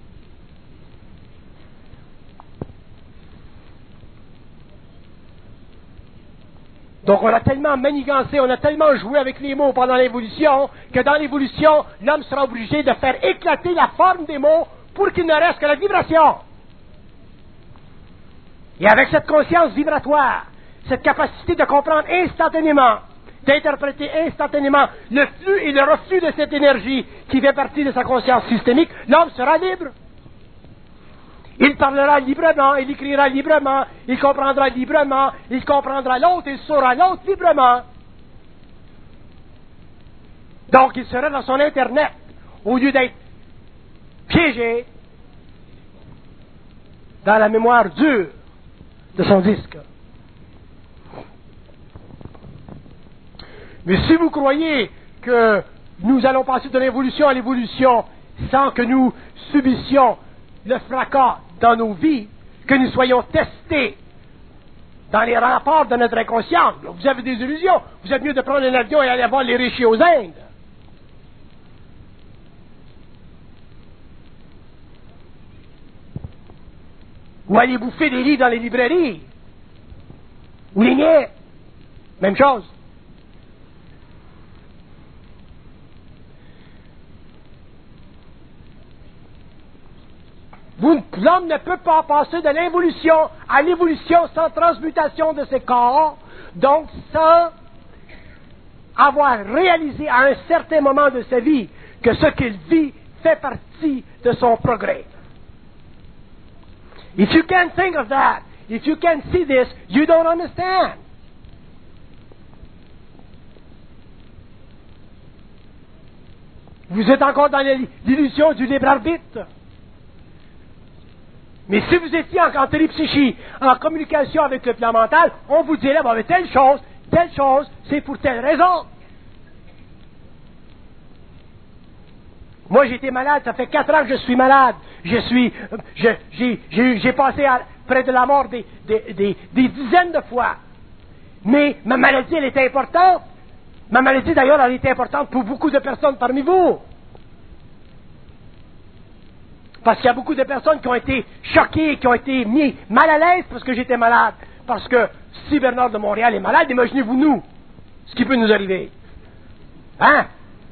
Donc on a tellement manigancé, on a tellement joué avec les mots pendant l'évolution, que dans l'évolution, l'homme sera obligé de faire éclater la forme des mots pour qu'il ne reste que la vibration. Et avec cette conscience vibratoire, cette capacité de comprendre instantanément, d'interpréter instantanément le flux et le reflux de cette énergie qui fait partie de sa conscience systémique, l'homme sera libre. Il parlera librement, il écrira librement, il comprendra librement, il comprendra l'autre, il saura l'autre librement. Donc il sera dans son Internet, au lieu d'être piégé dans la mémoire dure de son disque. Mais si vous croyez que nous allons passer de l'évolution à l'évolution sans que nous subissions le fracas dans nos vies, que nous soyons testés dans les remparts de notre inconscience, vous avez des illusions. Vous êtes mieux de prendre un avion et aller voir les riches aux Indes. Ou aller bouffer des livres dans les librairies. Ou les niais. Même chose. L'homme ne peut pas passer de l'involution à l'évolution sans transmutation de ses corps, donc sans avoir réalisé à un certain moment de sa vie que ce qu'il vit fait partie de son progrès. If you can't think of that, if you can't see this, you don't understand. Vous êtes encore dans l'illusion du libre arbitre. Mais si vous étiez en télépsychie, en communication avec le plan mental, on vous dirait, bon, mais telle chose, c'est pour telle raison. Moi, j'ai été malade, ça fait 4 ans que je suis malade. J'ai passé près de la mort des dizaines de fois. Mais ma maladie, elle était importante. Ma maladie, d'ailleurs, elle était importante pour beaucoup de personnes parmi vous. Parce qu'il y a beaucoup de personnes qui ont été choquées, qui ont été mis mal à l'aise parce que j'étais malade. Parce que si Bernard de Montréal est malade, imaginez-vous nous, ce qui peut nous arriver. Hein?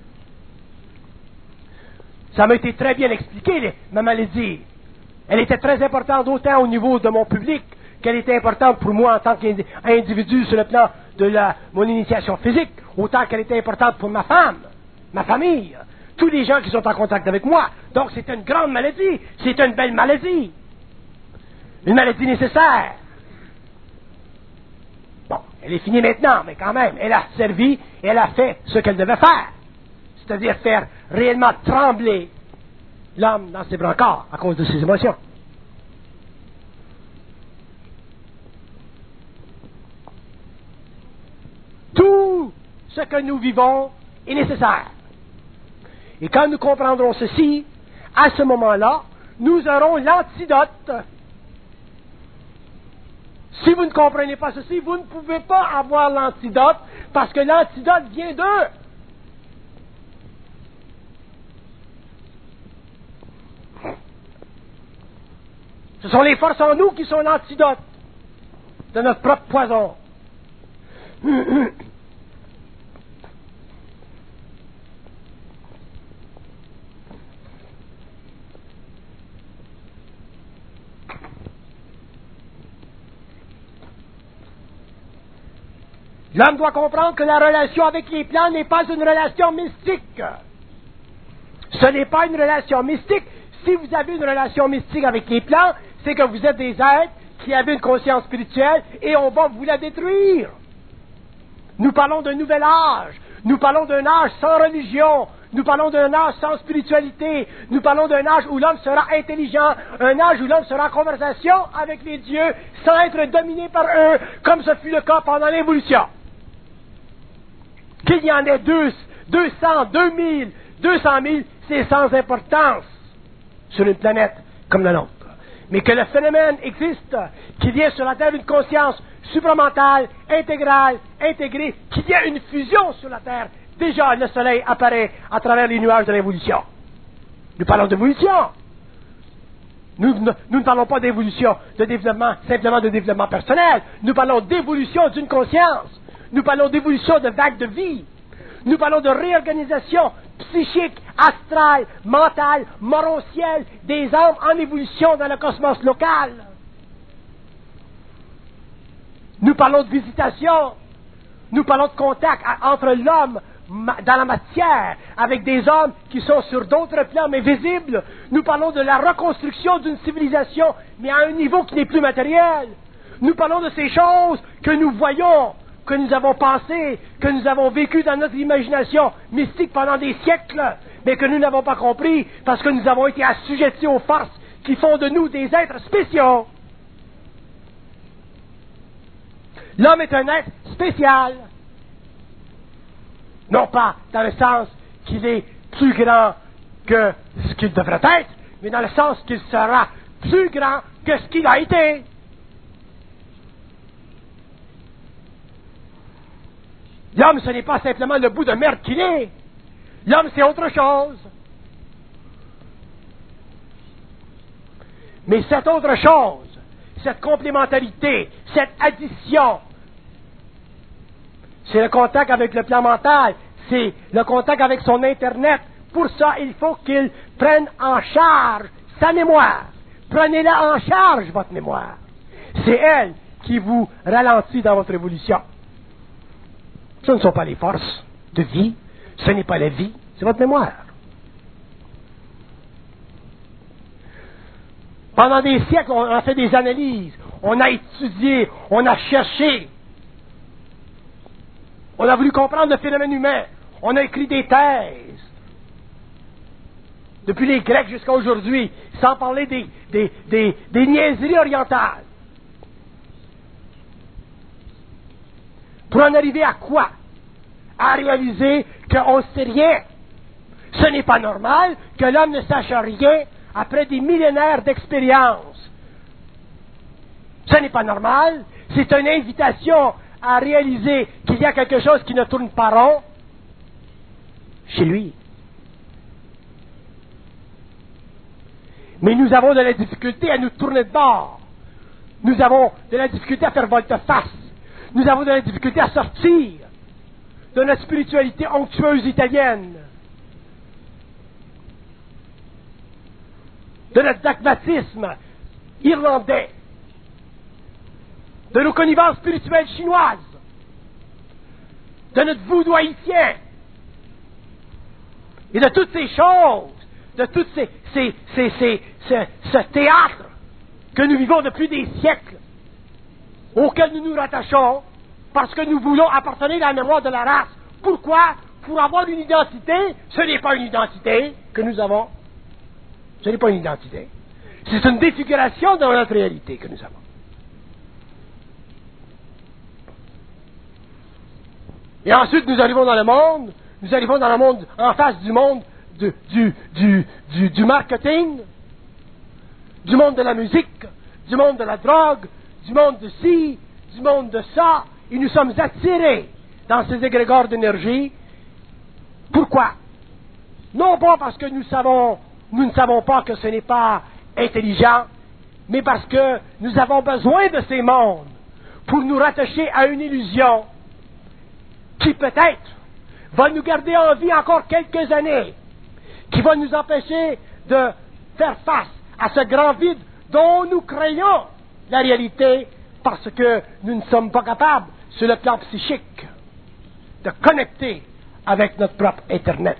Ça m'a été très bien expliqué, ma maladie. Elle était très importante autant au niveau de mon public qu'elle était importante pour moi en tant qu'individu sur le plan de mon initiation physique, autant qu'elle était importante pour ma femme, ma famille. Tous les gens qui sont en contact avec moi. Donc c'est une grande maladie. C'est une belle maladie. Une maladie nécessaire. Bon, elle est finie maintenant, mais quand même, elle a servi, elle a fait ce qu'elle devait faire. C'est-à-dire faire réellement trembler l'homme dans ses brancards à cause de ses émotions. ce que nous vivons est nécessaire. Et quand nous comprendrons ceci, à ce moment-là, nous aurons l'antidote. Si vous ne comprenez pas ceci, vous ne pouvez pas avoir l'antidote, parce que l'antidote vient d'eux. Ce sont les forces en nous qui sont l'antidote de notre propre poison. L'homme doit comprendre que la relation avec les plantes n'est pas une relation mystique. Ce n'est pas une relation mystique. Si vous avez une relation mystique avec les plantes, c'est que vous êtes des êtres qui avez une conscience spirituelle et on va vous la détruire. Nous parlons d'un nouvel âge. Nous parlons d'un âge sans religion. Nous parlons d'un âge sans spiritualité. Nous parlons d'un âge où l'homme sera intelligent. Un âge où l'homme sera en conversation avec les dieux sans être dominé par eux, comme ce fut le cas pendant l'évolution. Qu'il y en ait 200, 2000, 200 000, c'est sans importance sur une planète comme la nôtre. Mais que le phénomène existe, qu'il y ait sur la Terre une conscience supramentale, intégrale, intégrée, qu'il y ait une fusion sur la Terre. Déjà, le Soleil apparaît à travers les nuages de l'évolution. Nous parlons d'évolution. Nous ne parlons pas d'évolution, de développement, simplement de développement personnel. Nous parlons d'évolution d'une conscience. Nous parlons d'évolution de vagues de vie. Nous parlons de réorganisation psychique, astrale, mentale, morontielle des âmes en évolution dans le cosmos local. Nous parlons de visitation. Nous parlons de contact entre l'homme dans la matière avec des hommes qui sont sur d'autres plans mais visibles. Nous parlons de la reconstruction d'une civilisation mais à un niveau qui n'est plus matériel. Nous parlons de ces choses que nous voyons, que nous avons pensé, que nous avons vécu dans notre imagination mystique pendant des siècles, mais que nous n'avons pas compris parce que nous avons été assujettis aux forces qui font de nous des êtres spéciaux. L'homme est un être spécial. Non pas dans le sens qu'il est plus grand que ce qu'il devrait être, mais dans le sens qu'il sera plus grand que ce qu'il a été. L'homme, ce n'est pas simplement le bout de merde qu'il est. L'homme, c'est autre chose. Mais cette autre chose, cette complémentarité, cette addition, c'est le contact avec le plan mental, c'est le contact avec son Internet. Pour ça, il faut qu'il prenne en charge sa mémoire. Prenez-la en charge, votre mémoire. C'est elle qui vous ralentit dans votre évolution. Ce ne sont pas les forces de vie, ce n'est pas la vie, c'est votre mémoire. Pendant des siècles, on a fait des analyses, on a étudié, on a cherché, on a voulu comprendre le phénomène humain, on a écrit des thèses, depuis les Grecs jusqu'à aujourd'hui, sans parler des niaiseries orientales. Pour en arriver à quoi? À réaliser qu'on ne sait rien. Ce n'est pas normal que l'homme ne sache rien après des millénaires d'expérience. Ce n'est pas normal. C'est une invitation à réaliser qu'il y a quelque chose qui ne tourne pas rond chez lui. Mais nous avons de la difficulté à nous tourner de bord. Nous avons de la difficulté à faire volte-face. Nous avons de la difficulté à sortir de notre spiritualité onctueuse italienne, de notre dogmatisme irlandais, de nos connivences spirituelles chinoises, de notre voodoo haïtien, et de toutes ces choses, de tout ce théâtre que nous vivons depuis des siècles, auquel nous nous rattachons, parce que nous voulons appartenir à la mémoire de la race. Pourquoi? Pour avoir une identité. Ce n'est pas une identité que nous avons. Ce n'est pas une identité. C'est une défiguration de notre réalité que nous avons. Et ensuite, nous arrivons dans le monde, en face du monde du marketing, du monde de la musique, du monde de la drogue, du monde de ci, du monde de ça, et nous sommes attirés dans ces égrégores d'énergie. Pourquoi? Non pas parce que nous ne savons pas que ce n'est pas intelligent, mais parce que nous avons besoin de ces mondes pour nous rattacher à une illusion qui peut-être va nous garder en vie encore quelques années, qui va nous empêcher de faire face à ce grand vide dont nous créons la réalité parce que nous ne sommes pas capables, sur le plan psychique, de connecter avec notre propre Internet.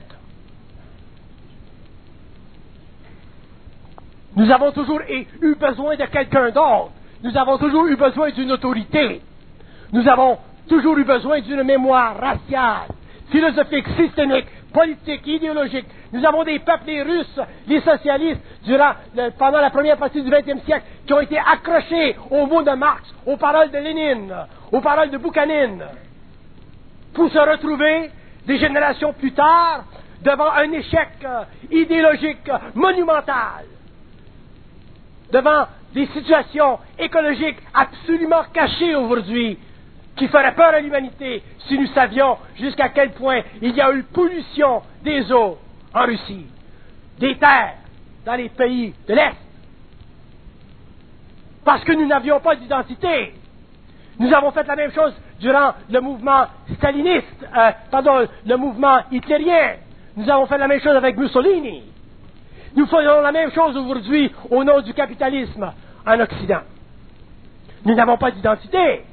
Nous avons toujours eu besoin de quelqu'un d'autre. Nous avons toujours eu besoin d'une autorité. Nous avons toujours eu besoin d'une mémoire raciale, philosophique, systémique, politique, idéologique. Nous avons des peuples, les Russes, les socialistes, pendant la première partie du XXe siècle, qui ont été accrochés aux mots de Marx, aux paroles de Lénine, aux paroles de Boukhanine, pour se retrouver des générations plus tard devant un échec idéologique monumental, devant des situations écologiques absolument cachées aujourd'hui, qui feraient peur à l'humanité si nous savions jusqu'à quel point il y a eu pollution des eaux en Russie, des terres dans les pays de l'Est, parce que nous n'avions pas d'identité. Nous avons fait la même chose durant le mouvement staliniste, le mouvement hitlérien. Nous avons fait la même chose avec Mussolini. Nous faisons la même chose aujourd'hui au nom du capitalisme en Occident. Nous n'avons pas d'identité.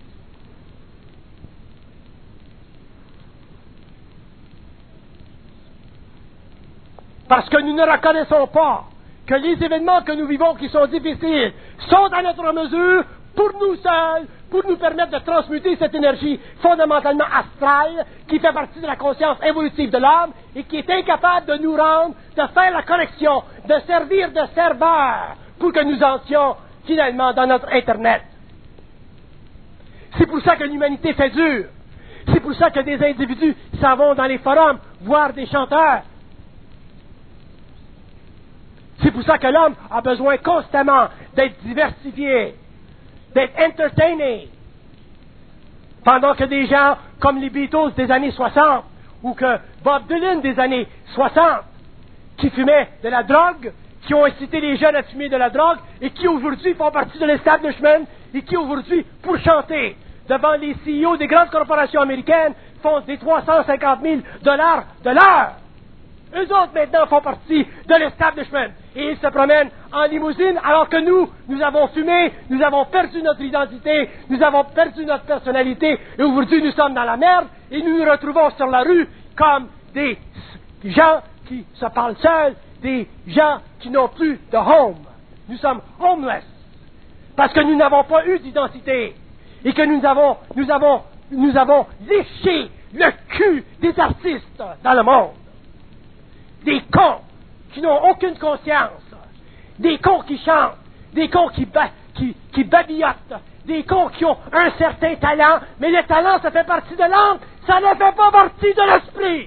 Parce que nous ne reconnaissons pas que les événements que nous vivons qui sont difficiles sont à notre mesure pour nous seuls, pour nous permettre de transmuter cette énergie fondamentalement astrale qui fait partie de la conscience évolutive de l'homme et qui est incapable de nous rendre, de faire la connexion, de servir de serveur pour que nous entrions finalement dans notre Internet. C'est pour ça que l'humanité fait dur. C'est pour ça que des individus s'en vont dans les forums voir des chanteurs. C'est pour ça que l'homme a besoin constamment d'être diversifié, d'être entertainé. Pendant que des gens comme les Beatles des années 60 ou que Bob Dylan des années 60 qui fumaient de la drogue, qui ont incité les jeunes à fumer de la drogue et qui aujourd'hui font partie de l'establishment et qui aujourd'hui, pour chanter devant les CEO des grandes corporations américaines, font des 350 000 $ de l'heure. Eux autres, maintenant, font partie de l'establishment. Et ils se promènent en limousine, alors que nous avons fumé, nous avons perdu notre identité, nous avons perdu notre personnalité, et aujourd'hui, nous sommes dans la merde, et nous nous retrouvons sur la rue comme des gens qui se parlent seuls, des gens qui n'ont plus de home. Nous sommes homeless. Parce que nous n'avons pas eu d'identité. Et que nous avons léché le cul des artistes dans le monde. Des cons qui n'ont aucune conscience, des cons qui chantent, des cons qui babillotent, des cons qui ont un certain talent, mais le talent, ça fait partie de l'âme, ça ne fait pas partie de l'esprit.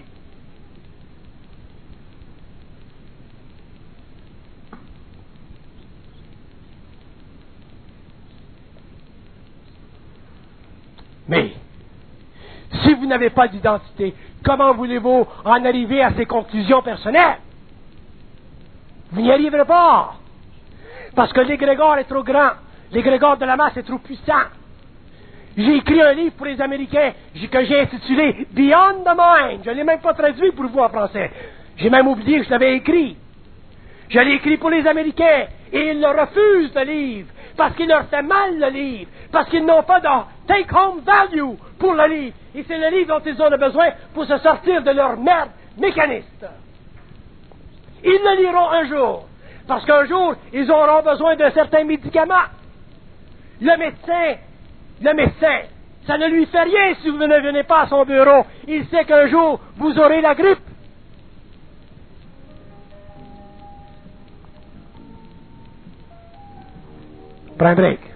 Mais, si vous n'avez pas d'identité, comment voulez-vous en arriver à ces conclusions personnelles? Vous n'y arriverez pas. Parce que l'égrégore est trop grand. L'égrégore de la masse est trop puissant. J'ai écrit un livre pour les Américains que j'ai intitulé Beyond the Mind. Je ne l'ai même pas traduit pour vous en français. J'ai même oublié que je l'avais écrit. Je l'ai écrit pour les Américains. Et ils le refusent, le livre. Parce qu'il leur fait mal, le livre. Parce qu'ils n'ont pas de take-home value pour le livre. Et c'est le livre dont ils ont besoin pour se sortir de leur merde mécaniste. Ils le liront un jour. Parce qu'un jour, ils auront besoin de certains médicaments. Le médecin, ça ne lui fait rien si vous ne venez pas à son bureau. Il sait qu'un jour, vous aurez la grippe. Prends un break.